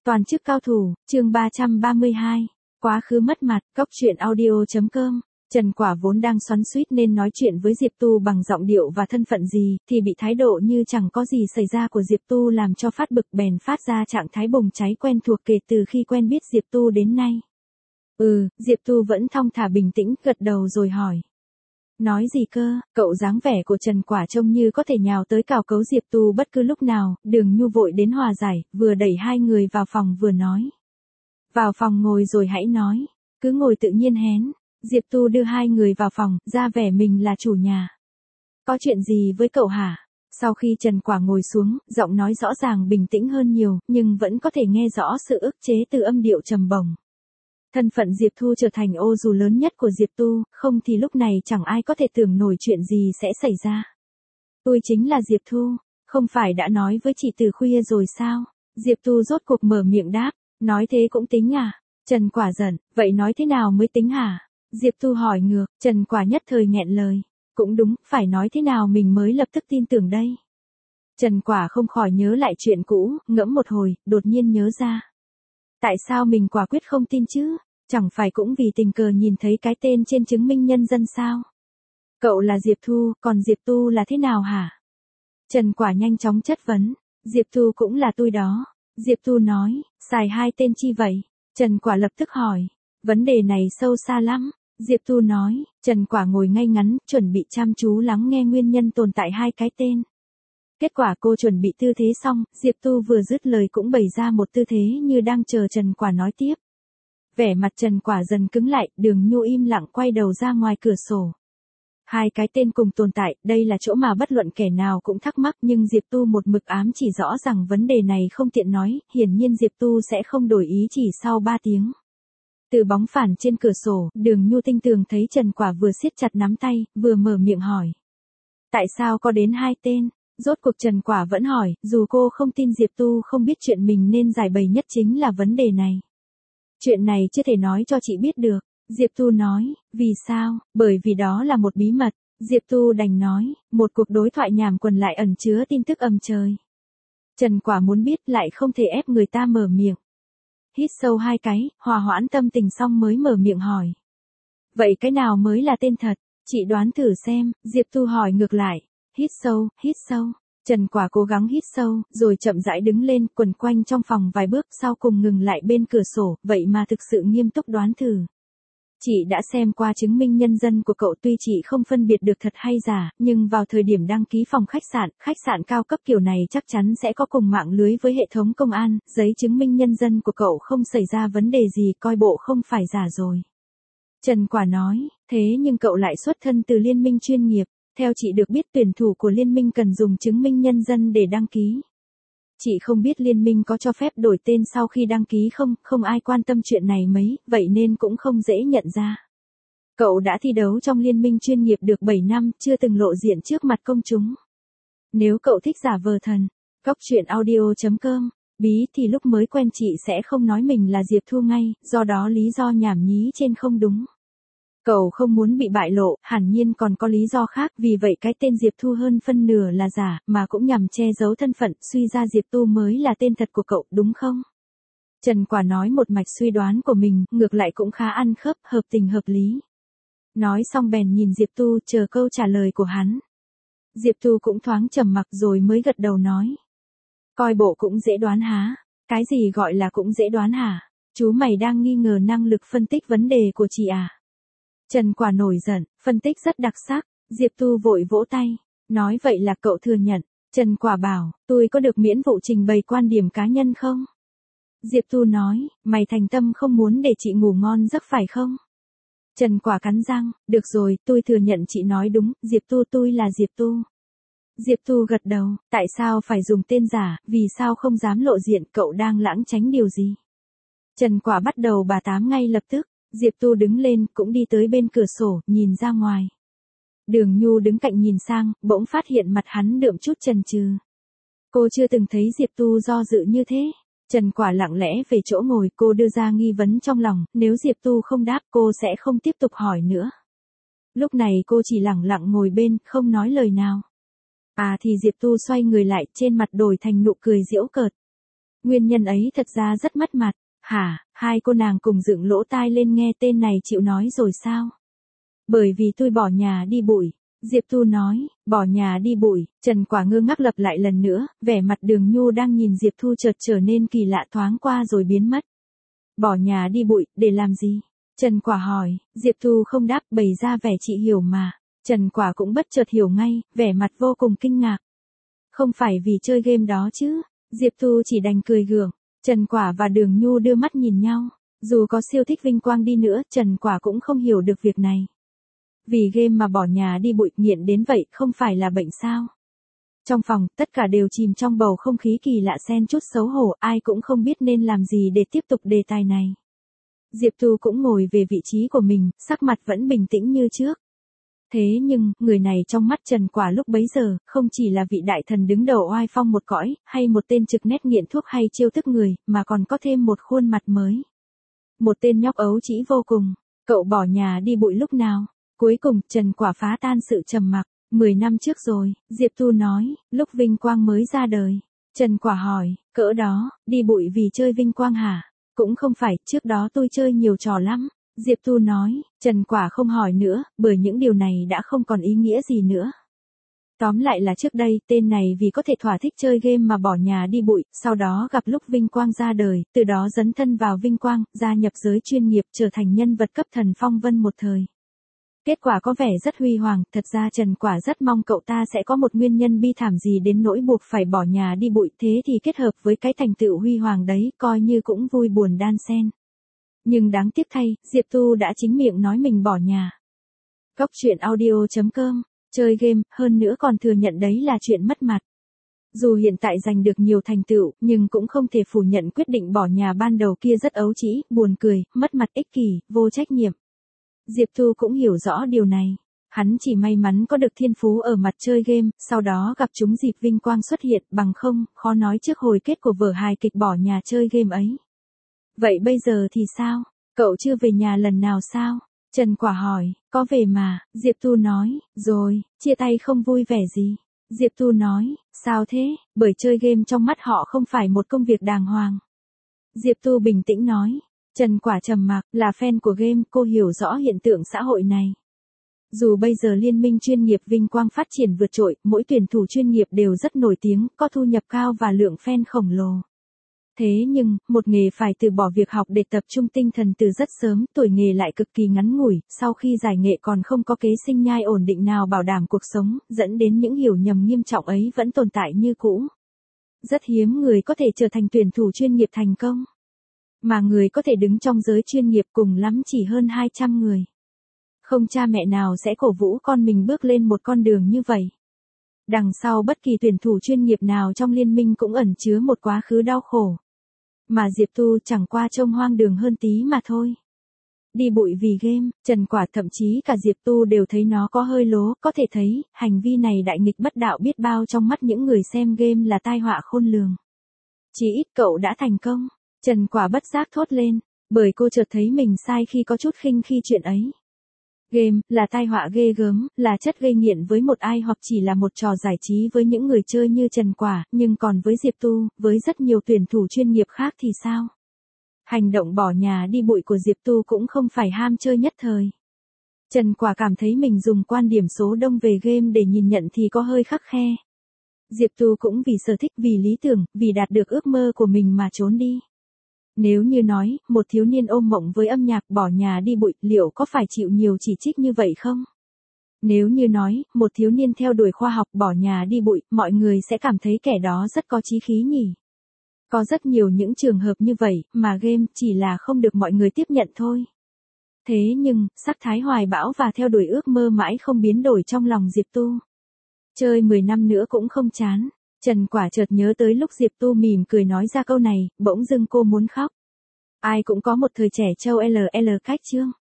Toàn chức cao thủ, chương 332. Quá khứ mất mặt, góc truyện audio.com. Trần Quả vốn đang xoắn xuýt nên nói chuyện với Diệp Tu bằng giọng điệu và thân phận gì, thì bị thái độ như chẳng có gì xảy ra của Diệp Tu làm cho phát bực, bèn phát ra trạng thái bùng cháy quen thuộc kể từ khi quen biết Diệp Tu đến nay. Diệp Tu vẫn thong thả bình tĩnh, gật đầu rồi hỏi. Nói gì cơ? Cậu dáng vẻ của Trần Quả trông như có thể nhào tới cào cấu Diệp Tu bất cứ lúc nào. Đường Nhu vội đến hòa giải, vừa đẩy hai người vào phòng vừa nói. Vào phòng ngồi rồi hãy nói. Cứ ngồi tự nhiên hén. Diệp Tu đưa hai người vào phòng, ra vẻ mình là chủ nhà. Có chuyện gì với cậu hả? Sau khi Trần Quả ngồi xuống, giọng nói rõ ràng bình tĩnh hơn nhiều, nhưng vẫn có thể nghe rõ sự ức chế từ âm điệu trầm bổng. Thân phận Diệp Thu trở thành ô dù lớn nhất của Diệp Tu, không thì lúc này chẳng ai có thể tưởng nổi chuyện gì sẽ xảy ra. Tôi chính là Diệp Thu, không phải đã nói với chị từ khuya rồi sao? Diệp Tu rốt cuộc mở miệng đáp, nói thế cũng tính à? Trần Quả giận, vậy nói thế nào mới tính hả? Diệp Tu hỏi ngược, Trần Quả nhất thời nghẹn lời. Cũng đúng, phải nói thế nào mình mới lập tức tin tưởng đây? Trần Quả không khỏi nhớ lại chuyện cũ, ngẫm một hồi, đột nhiên nhớ ra. Tại sao mình quả quyết không tin chứ? Chẳng phải cũng vì tình cờ nhìn thấy cái tên trên chứng minh nhân dân sao? Cậu là Diệp Thu, còn Diệp Tu là thế nào hả? Trần Quả nhanh chóng chất vấn. Diệp Thu cũng là tôi đó. Diệp Tu nói, xài hai tên chi vậy? Trần Quả lập tức hỏi. Vấn đề này sâu xa lắm. Diệp Tu nói, Trần Quả ngồi ngay ngắn, chuẩn bị chăm chú lắng nghe nguyên nhân tồn tại hai cái tên. Kết quả cô chuẩn bị tư thế xong, Diệp Tu vừa dứt lời cũng bày ra một tư thế như đang chờ Trần Quả nói tiếp. Vẻ mặt Trần Quả dần cứng lại, Đường Nhu im lặng quay đầu ra ngoài cửa sổ. Hai cái tên cùng tồn tại, đây là chỗ mà bất luận kẻ nào cũng thắc mắc, nhưng Diệp Tu một mực ám chỉ rõ rằng vấn đề này không tiện nói, hiển nhiên Diệp Tu sẽ không đổi ý chỉ sau 3 tiếng. Từ bóng phản trên cửa sổ, Đường Nhu tinh tường thấy Trần Quả vừa siết chặt nắm tay, vừa mở miệng hỏi. Tại sao có đến hai tên? Rốt cuộc Trần Quả vẫn hỏi, dù cô không tin Diệp Tu không biết chuyện mình nên giải bày nhất chính là vấn đề này. Chuyện này chưa thể nói cho chị biết được. Diệp Tu nói, vì sao? Bởi vì đó là một bí mật. Diệp Tu đành nói, một cuộc đối thoại nhảm quần lại ẩn chứa tin tức âm trời. Trần Quả muốn biết lại không thể ép người ta mở miệng. Hít sâu hai cái, hòa hoãn tâm tình xong mới mở miệng hỏi. Vậy cái nào mới là tên thật? Chị đoán thử xem, Diệp Tu hỏi ngược lại. Hít sâu, hít sâu. Trần Quả cố gắng hít sâu, rồi chậm rãi đứng lên, quần quanh trong phòng vài bước, sau cùng ngừng lại bên cửa sổ, vậy mà thực sự nghiêm túc đoán thử. Chị đã xem qua chứng minh nhân dân của cậu, tuy chị không phân biệt được thật hay giả, nhưng vào thời điểm đăng ký phòng khách sạn cao cấp kiểu này chắc chắn sẽ có cùng mạng lưới với hệ thống công an, giấy chứng minh nhân dân của cậu không xảy ra vấn đề gì, coi bộ không phải giả rồi. Trần Quả nói, thế nhưng cậu lại xuất thân từ liên minh chuyên nghiệp. Theo chị được biết tuyển thủ của liên minh cần dùng chứng minh nhân dân để đăng ký. Chị không biết liên minh có cho phép đổi tên sau khi đăng ký không ai quan tâm chuyện này mấy, vậy nên cũng không dễ nhận ra. Cậu đã thi đấu trong liên minh chuyên nghiệp được 7 năm, chưa từng lộ diện trước mặt công chúng. Nếu cậu thích giả vờ thần, góc truyện audio.com, bí thì lúc mới quen chị sẽ không nói mình là Diệp Thu ngay, do đó lý do nhảm nhí trên không đúng. Cậu không muốn bị bại lộ, hẳn nhiên còn có lý do khác, vì vậy cái tên Diệp Thu hơn phân nửa là giả, mà cũng nhằm che giấu thân phận, suy ra Diệp Tu mới là tên thật của cậu, đúng không? Trần Quả nói một mạch suy đoán của mình, ngược lại cũng khá ăn khớp, hợp tình hợp lý. Nói xong bèn nhìn Diệp Tu chờ câu trả lời của hắn. Diệp Tu cũng thoáng trầm mặc rồi mới gật đầu nói. Coi bộ cũng dễ đoán há? Cái gì gọi là cũng dễ đoán hả? Chú mày đang nghi ngờ năng lực phân tích vấn đề của chị à? Trần Quả nổi giận, phân tích rất đặc sắc. Diệp Tu vội vỗ tay, nói vậy là cậu thừa nhận. Trần Quả bảo, tôi có được miễn vụ trình bày quan điểm cá nhân không? Diệp Tu nói, mày thành tâm không muốn để chị ngủ ngon giấc phải không? Trần Quả cắn răng, được rồi, tôi thừa nhận chị nói đúng, Diệp Tu tôi là Diệp Tu. Diệp Tu gật đầu, tại sao phải dùng tên giả, vì sao không dám lộ diện, cậu đang lãng tránh điều gì? Trần Quả bắt đầu bà tám ngay lập tức. Diệp Tu đứng lên, cũng đi tới bên cửa sổ, nhìn ra ngoài. Đường Nhu đứng cạnh nhìn sang, bỗng phát hiện mặt hắn đượm chút chần chừ. Cô chưa từng thấy Diệp Tu do dự như thế. Trần Quả lặng lẽ về chỗ ngồi, cô đưa ra nghi vấn trong lòng, nếu Diệp Tu không đáp cô sẽ không tiếp tục hỏi nữa. Lúc này cô chỉ lặng lặng ngồi bên, không nói lời nào. À thì Diệp Tu xoay người lại, trên mặt đổi thành nụ cười giễu cợt. Nguyên nhân ấy thật ra rất mất mặt. Hả, hai cô nàng cùng dựng lỗ tai lên nghe tên này chịu nói rồi sao? Bởi vì tôi bỏ nhà đi bụi. Diệp Tu nói, bỏ nhà đi bụi. Trần Quả ngơ ngác lặp lại lần nữa, vẻ mặt Đường Nhu đang nhìn Diệp Thu chợt trở nên kỳ lạ thoáng qua rồi biến mất. Bỏ nhà đi bụi, để làm gì? Trần Quả hỏi, Diệp Thu không đáp, bày ra vẻ chị hiểu mà. Trần Quả cũng bất chợt hiểu ngay, vẻ mặt vô cùng kinh ngạc. Không phải vì chơi game đó chứ? Diệp Thu chỉ đành cười gượng. Trần Quả và Đường Nhu đưa mắt nhìn nhau. Dù có siêu thích vinh quang đi nữa, Trần Quả cũng không hiểu được việc này. Vì game mà bỏ nhà đi bụi, nghiện đến vậy, không phải là bệnh sao? Trong phòng, tất cả đều chìm trong bầu không khí kỳ lạ xen chút xấu hổ, ai cũng không biết nên làm gì để tiếp tục đề tài này. Diệp Tu cũng ngồi về vị trí của mình, sắc mặt vẫn bình tĩnh như trước. Thế nhưng, người này trong mắt Trần Quả lúc bấy giờ, không chỉ là vị đại thần đứng đầu oai phong một cõi, hay một tên trực nét nghiện thuốc hay chiêu thức người, mà còn có thêm một khuôn mặt mới. Một tên nhóc ấu trĩ vô cùng. Cậu bỏ nhà đi bụi lúc nào? Cuối cùng, Trần Quả phá tan sự trầm mặc. 10 năm trước rồi, Diệp Tu nói, lúc Vinh Quang mới ra đời. Trần Quả hỏi, cỡ đó, đi bụi vì chơi Vinh Quang hả? Cũng không phải, trước đó tôi chơi nhiều trò lắm. Diệp Tu nói, Trần Quả không hỏi nữa, bởi những điều này đã không còn ý nghĩa gì nữa. Tóm lại là trước đây, tên này vì có thể thỏa thích chơi game mà bỏ nhà đi bụi, sau đó gặp lúc Vinh Quang ra đời, từ đó dấn thân vào Vinh Quang, gia nhập giới chuyên nghiệp, trở thành nhân vật cấp thần phong vân một thời. Kết quả có vẻ rất huy hoàng, thật ra Trần Quả rất mong cậu ta sẽ có một nguyên nhân bi thảm gì đến nỗi buộc phải bỏ nhà đi bụi, thế thì kết hợp với cái thành tựu huy hoàng đấy, coi như cũng vui buồn đan xen. Nhưng đáng tiếc thay, Diệp Tu đã chính miệng nói mình bỏ nhà. Góc truyện audio.com, chơi game, hơn nữa còn thừa nhận đấy là chuyện mất mặt. Dù hiện tại giành được nhiều thành tựu, nhưng cũng không thể phủ nhận quyết định bỏ nhà ban đầu kia rất ấu trĩ, buồn cười, mất mặt, ích kỷ, vô trách nhiệm. Diệp Tu cũng hiểu rõ điều này. Hắn chỉ may mắn có được thiên phú ở mặt chơi game, sau đó gặp chúng dịp Vinh Quang xuất hiện, bằng không, khó nói trước hồi kết của vở hài kịch bỏ nhà chơi game ấy. Vậy bây giờ thì sao? Cậu chưa về nhà lần nào sao? Trần Quả hỏi, có về mà, Diệp Tu nói, rồi, chia tay không vui vẻ gì. Diệp Tu nói, sao thế, bởi chơi game trong mắt họ không phải một công việc đàng hoàng. Diệp Tu bình tĩnh nói. Trần Quả trầm mặc, là fan của game, cô hiểu rõ hiện tượng xã hội này. Dù bây giờ liên minh chuyên nghiệp Vinh Quang phát triển vượt trội, mỗi tuyển thủ chuyên nghiệp đều rất nổi tiếng, có thu nhập cao và lượng fan khổng lồ. Thế nhưng, một nghề phải từ bỏ việc học để tập trung tinh thần từ rất sớm, tuổi nghề lại cực kỳ ngắn ngủi, sau khi giải nghệ còn không có kế sinh nhai ổn định nào bảo đảm cuộc sống, dẫn đến những hiểu nhầm nghiêm trọng ấy vẫn tồn tại như cũ. Rất hiếm người có thể trở thành tuyển thủ chuyên nghiệp thành công. Mà người có thể đứng trong giới chuyên nghiệp cùng lắm chỉ hơn 200 người. Không cha mẹ nào sẽ cổ vũ con mình bước lên một con đường như vậy. Đằng sau bất kỳ tuyển thủ chuyên nghiệp nào trong liên minh cũng ẩn chứa một quá khứ đau khổ. Mà Diệp Tu chẳng qua trông hoang đường hơn tí mà thôi. Đi bụi vì game, Trần Quả thậm chí cả Diệp Tu đều thấy nó có hơi lố, có thể thấy, hành vi này đại nghịch bất đạo biết bao trong mắt những người xem game là tai họa khôn lường. Chỉ ít cậu đã thành công. Trần Quả bất giác thốt lên, bởi cô chợt thấy mình sai khi có chút khinh khi chuyện ấy. Game, là tai họa ghê gớm, là chất gây nghiện với một ai hoặc chỉ là một trò giải trí với những người chơi như Trần Quả, nhưng còn với Diệp Tu, với rất nhiều tuyển thủ chuyên nghiệp khác thì sao? Hành động bỏ nhà đi bụi của Diệp Tu cũng không phải ham chơi nhất thời. Trần Quả cảm thấy mình dùng quan điểm số đông về game để nhìn nhận thì có hơi khắt khe. Diệp Tu cũng vì sở thích, vì lý tưởng, vì đạt được ước mơ của mình mà trốn đi. Nếu như nói, một thiếu niên ôm mộng với âm nhạc bỏ nhà đi bụi, liệu có phải chịu nhiều chỉ trích như vậy không? Nếu như nói, một thiếu niên theo đuổi khoa học bỏ nhà đi bụi, mọi người sẽ cảm thấy kẻ đó rất có chí khí nhỉ? Có rất nhiều những trường hợp như vậy, mà game chỉ là không được mọi người tiếp nhận thôi. Thế nhưng, sắc thái hoài bão và theo đuổi ước mơ mãi không biến đổi trong lòng Diệp Tu. Chơi 10 năm nữa cũng không chán. Trần Quả chợt nhớ tới lúc Diệp Tu mỉm cười nói ra câu này, bỗng dưng cô muốn khóc. Ai cũng có một thời trẻ trâu LL cách chương.